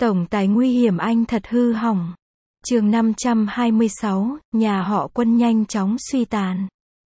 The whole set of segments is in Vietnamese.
Tổng tài nguy hiểm anh thật hư hỏng. Chương 526, nhà họ Quân nhanh chóng suy tàn.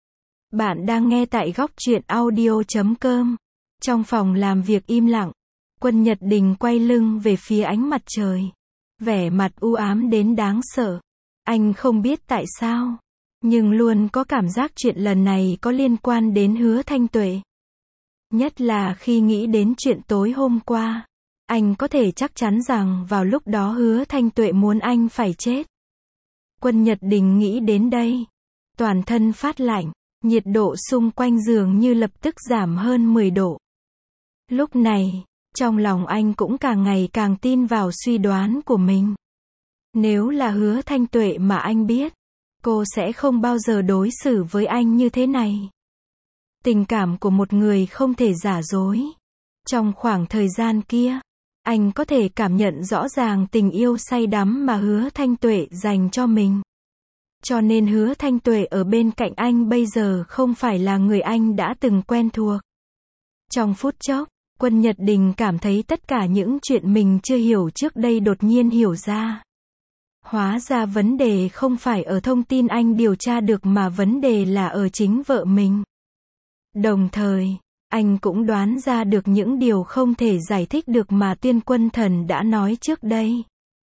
Bạn đang nghe tại góc truyện audio.com. Trong phòng làm việc im lặng, Quân Nhật Đình quay lưng về phía ánh mặt trời. Vẻ mặt u ám đến đáng sợ. Anh không biết tại sao, nhưng luôn có cảm giác chuyện lần này có liên quan đến Hứa Thanh Tuệ. Nhất là khi nghĩ đến chuyện tối hôm qua. Anh có thể chắc chắn rằng vào lúc đó Hứa Thanh Tuệ muốn anh phải chết. Quân Nhật Đình nghĩ đến đây, toàn thân phát lạnh, nhiệt độ xung quanh giường như lập tức giảm hơn 10 độ. Lúc này, trong lòng anh cũng càng ngày càng tin vào suy đoán của mình. Nếu là Hứa Thanh Tuệ mà anh biết, cô sẽ không bao giờ đối xử với anh như thế này. Tình cảm của một người không thể giả dối. Trong khoảng thời gian kia, anh có thể cảm nhận rõ ràng tình yêu say đắm mà Hứa Thanh Tuệ dành cho mình. Cho nên Hứa Thanh Tuệ ở bên cạnh anh bây giờ không phải là người anh đã từng quen thuộc. Trong phút chốc, Quân Nhật Đình cảm thấy tất cả những chuyện mình chưa hiểu trước đây đột nhiên hiểu ra. Hóa ra vấn đề không phải ở thông tin anh điều tra được mà vấn đề là ở chính vợ mình. Đồng thời, anh cũng đoán ra được những điều không thể giải thích được mà Tuyên Quân Thần đã nói trước đây.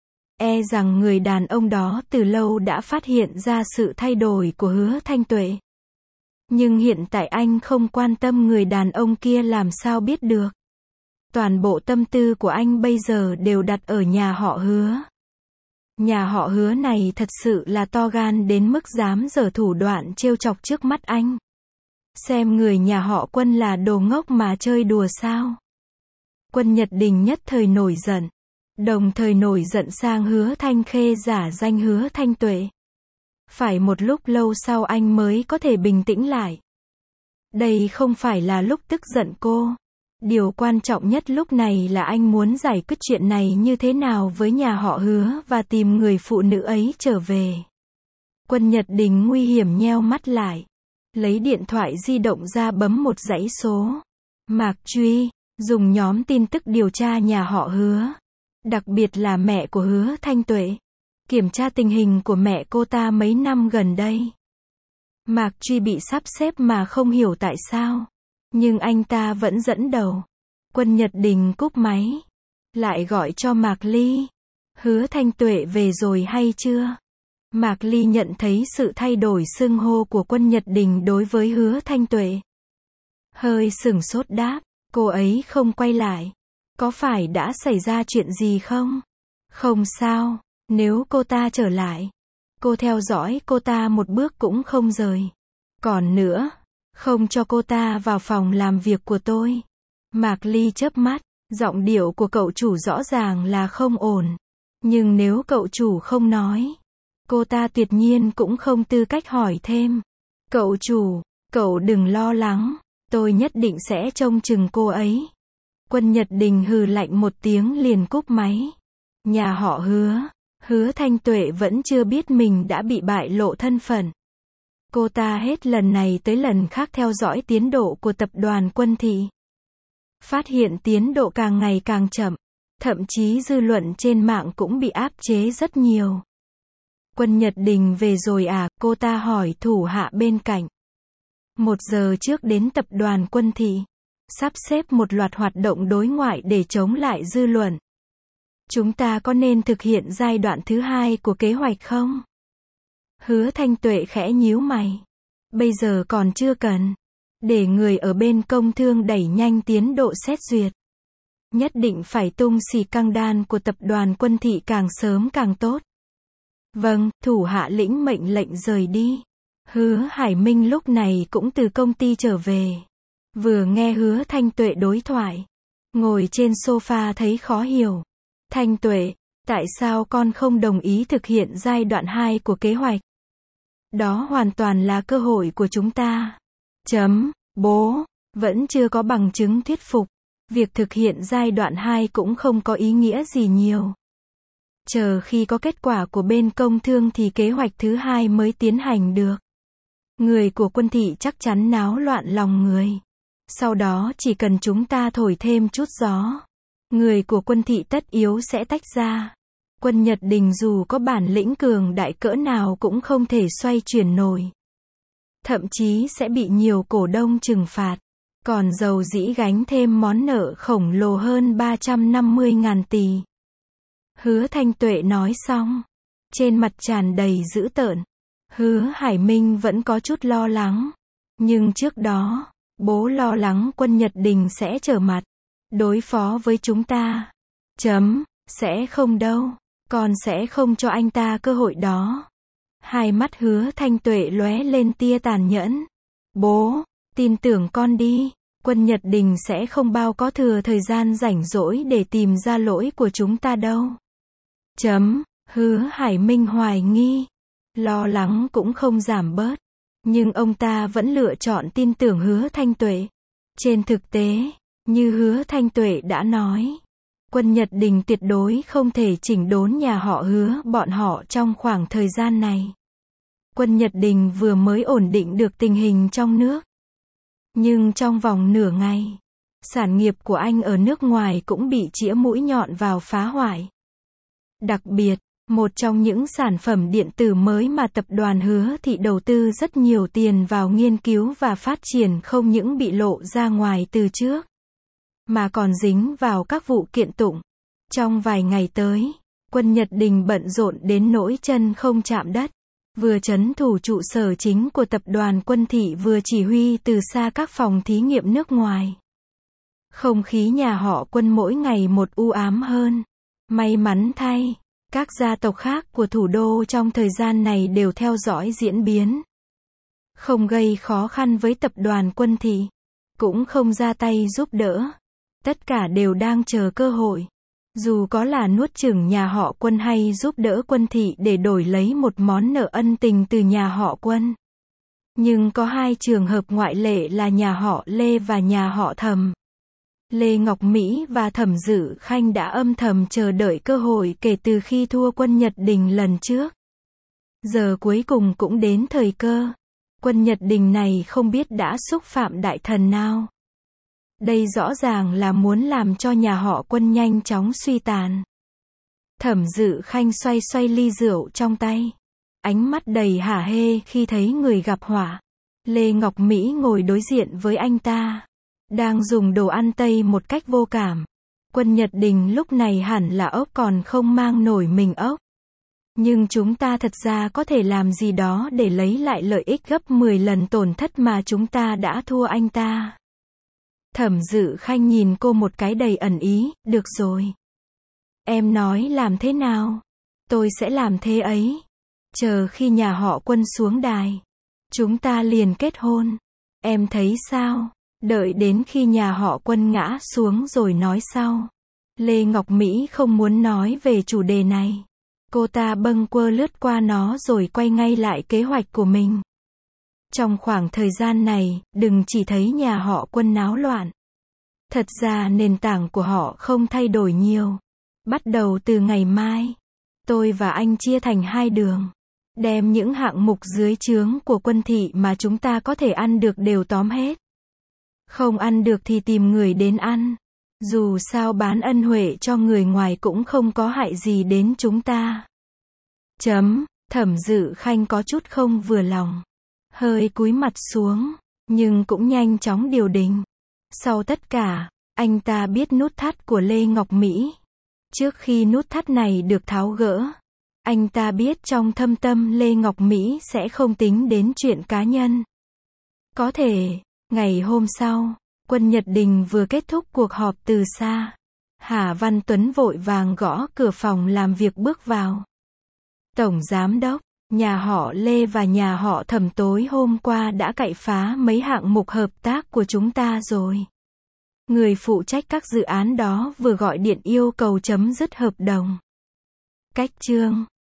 E rằng người đàn ông đó từ lâu đã phát hiện ra sự thay đổi của Hứa Thanh Tuệ. Nhưng hiện tại anh không quan tâm người đàn ông kia làm sao biết được. Toàn bộ tâm tư của anh bây giờ đều đặt ở nhà họ Hứa. Nhà họ Hứa này thật sự là to gan đến mức dám giở thủ đoạn trêu chọc trước mắt anh. Xem người nhà họ Quân là đồ ngốc mà chơi đùa sao. Quân Nhật Đình nhất thời nổi giận. Đồng thời nổi giận sang Hứa Thanh Khê giả danh Hứa Thanh Tuệ. Phải một lúc lâu sau anh mới có thể bình tĩnh lại. Đây không phải là lúc tức giận cô. Điều quan trọng nhất lúc này là anh muốn giải quyết chuyện này như thế nào với nhà họ Hứa và tìm người phụ nữ ấy trở về. Quân Nhật Đình nguy hiểm nheo mắt lại. Lấy điện thoại di động ra bấm một dãy số. Mạc Truy, dùng nhóm tin tức điều tra nhà họ Hứa. Đặc biệt là mẹ của Hứa Thanh Tuệ. Kiểm tra tình hình của mẹ cô ta mấy năm gần đây. Mạc Truy bị sắp xếp mà không hiểu tại sao. Nhưng anh ta vẫn dẫn đầu. Quân Nhật Đình cúp máy. Lại gọi cho Mạc Ly. Hứa Thanh Tuệ về rồi hay chưa? Mạc Ly nhận thấy sự thay đổi xưng hô của Quân Nhật Đình đối với Hứa Thanh Tuệ. Hơi sửng sốt đáp, cô ấy không quay lại. Có phải đã xảy ra chuyện gì không? Không sao, nếu cô ta trở lại, cô theo dõi cô ta một bước cũng không rời. Còn nữa, không cho cô ta vào phòng làm việc của tôi. Mạc Ly chớp mắt, giọng điệu của cậu chủ rõ ràng là không ổn. Nhưng nếu cậu chủ không nói, cô ta tuyệt nhiên cũng không tư cách hỏi thêm. Cậu chủ, cậu đừng lo lắng, tôi nhất định sẽ trông chừng cô ấy. Quân Nhật Đình hừ lạnh một tiếng liền cúp máy. Nhà họ Hứa, Hứa Thanh Tuệ vẫn chưa biết mình đã bị bại lộ thân phận. Cô ta hết lần này tới lần khác theo dõi tiến độ của tập đoàn Quân Thị. Phát hiện tiến độ càng ngày càng chậm. Thậm chí dư luận trên mạng cũng bị áp chế rất nhiều. Quân Nhật Đình về rồi à? Cô ta hỏi thủ hạ bên cạnh. 1 giờ trước đến tập đoàn Quân Thị. Sắp xếp một loạt hoạt động đối ngoại để chống lại dư luận. Chúng ta có nên thực hiện giai đoạn thứ 2 của kế hoạch không? Hứa Thanh Tuệ khẽ nhíu mày. Bây giờ còn chưa cần. Để người ở bên công thương đẩy nhanh tiến độ xét duyệt. Nhất định phải tung xì căng đan của tập đoàn Quân Thị càng sớm càng tốt. Vâng, thủ hạ lĩnh mệnh lệnh rời đi. Hứa Hải Minh lúc này cũng từ công ty trở về. Vừa nghe Hứa Thanh Tuệ đối thoại. Ngồi trên sofa thấy khó hiểu. Thanh Tuệ, tại sao con không đồng ý thực hiện giai đoạn 2 của kế hoạch? Đó hoàn toàn là cơ hội của chúng ta. Bố, vẫn chưa có bằng chứng thuyết phục. Việc thực hiện giai đoạn 2 cũng không có ý nghĩa gì nhiều. Chờ khi có kết quả của bên công thương thì kế hoạch thứ 2 mới tiến hành được. Người của Quân Thị chắc chắn náo loạn lòng người. Sau đó chỉ cần chúng ta thổi thêm chút gió. Người của Quân thị tất yếu sẽ tách ra. Quân Nhật Đình dù có bản lĩnh cường đại cỡ nào cũng không thể xoay chuyển nổi. Thậm chí sẽ bị nhiều cổ đông trừng phạt. Còn dầu dĩ gánh thêm món nợ khổng lồ hơn 350.000 tỷ. Hứa Thanh Tuệ nói xong. Trên mặt tràn đầy dữ tợn. Hứa Hải Minh vẫn có chút lo lắng. Nhưng trước đó, bố lo lắng Quân Nhật Đình sẽ trở mặt. Đối phó với chúng ta. Sẽ không đâu. Con sẽ không cho anh ta cơ hội đó. Hai mắt Hứa Thanh Tuệ lóe lên tia tàn nhẫn. Bố, tin tưởng con đi. Quân Nhật Đình sẽ không bao có thừa thời gian rảnh rỗi để tìm ra lỗi của chúng ta đâu. Hứa Hải Minh hoài nghi. Lo lắng cũng không giảm bớt. Nhưng ông ta vẫn lựa chọn tin tưởng Hứa Thanh Tuệ. Trên thực tế, như Hứa Thanh Tuệ đã nói, Quân Nhật Đình tuyệt đối không thể chỉnh đốn nhà họ Hứa bọn họ trong khoảng thời gian này. Quân Nhật Đình vừa mới ổn định được tình hình trong nước. Nhưng trong vòng nửa ngày, sản nghiệp của anh ở nước ngoài cũng bị chĩa mũi nhọn vào phá hoại. Đặc biệt, một trong những sản phẩm điện tử mới mà tập đoàn Hứa Thị đầu tư rất nhiều tiền vào nghiên cứu và phát triển không những bị lộ ra ngoài từ trước, mà còn dính vào các vụ kiện tụng. Trong vài ngày tới, Quân Nhật Đình bận rộn đến nỗi chân không chạm đất. Vừa trấn thủ trụ sở chính của tập đoàn Quân Thị vừa chỉ huy từ xa các phòng thí nghiệm nước ngoài. Không khí nhà họ Quân mỗi ngày một u ám hơn. May mắn thay, các gia tộc khác của thủ đô trong thời gian này đều theo dõi diễn biến. Không gây khó khăn với tập đoàn Quân Thị. Cũng không ra tay giúp đỡ. Tất cả đều đang chờ cơ hội. Dù có là nuốt chửng nhà họ Quân hay giúp đỡ Quân Thị để đổi lấy một món nợ ân tình từ nhà họ Quân. Nhưng có hai trường hợp ngoại lệ là nhà họ Lê và nhà họ Thẩm. Lê Ngọc Mỹ và Thẩm Dự Khanh đã âm thầm chờ đợi cơ hội kể từ khi thua Quân Nhật Đình lần trước. Giờ cuối cùng cũng đến thời cơ. Quân Nhật Đình này không biết đã xúc phạm đại thần nào. Đây rõ ràng là muốn làm cho nhà họ Quân nhanh chóng suy tàn. Thẩm Dự Khanh xoay xoay ly rượu trong tay. Ánh mắt đầy hả hê khi thấy người gặp họa. Lê Ngọc Mỹ ngồi đối diện với anh ta. Đang dùng đồ ăn Tây một cách vô cảm. Quân Nhật Đình lúc này hẳn là ốc còn không mang nổi mình ốc. Nhưng chúng ta thật ra có thể làm gì đó để lấy lại lợi ích gấp 10 lần tổn thất mà chúng ta đã thua anh ta. Thẩm Dự Khanh nhìn cô một cái đầy ẩn ý, được rồi. Em nói làm thế nào? Tôi sẽ làm thế ấy. Chờ khi nhà họ Quân xuống đài. Chúng ta liền kết hôn. Em thấy sao? Đợi đến khi nhà họ Quân ngã xuống rồi nói sau. Lê Ngọc Mỹ không muốn nói về chủ đề này. Cô ta bâng quơ lướt qua nó rồi quay ngay lại kế hoạch của mình. Trong khoảng thời gian này, đừng chỉ thấy nhà họ Quân náo loạn. Thật ra nền tảng của họ không thay đổi nhiều. Bắt đầu từ ngày mai, tôi và anh chia thành hai đường. Đem những hạng mục dưới trướng của Quân Thị mà chúng ta có thể ăn được đều tóm hết. Không ăn được thì tìm người đến ăn. Dù sao bán ân huệ cho người ngoài cũng không có hại gì đến chúng ta. Thẩm Dự Khanh có chút không vừa lòng. Hơi cúi mặt xuống, nhưng cũng nhanh chóng điều đình. Sau tất cả, anh ta biết nút thắt của Lê Ngọc Mỹ. Trước khi nút thắt này được tháo gỡ, anh ta biết trong thâm tâm Lê Ngọc Mỹ sẽ không tính đến chuyện cá nhân. Có thể, ngày hôm sau, Quân Nhật Đình vừa kết thúc cuộc họp từ xa. Hà Văn Tuấn vội vàng gõ cửa phòng làm việc bước vào. Tổng Giám đốc, nhà họ Lê và nhà họ Thẩm tối hôm qua đã cậy phá mấy hạng mục hợp tác của chúng ta rồi. Người phụ trách các dự án đó vừa gọi điện yêu cầu chấm dứt hợp đồng. Cách chương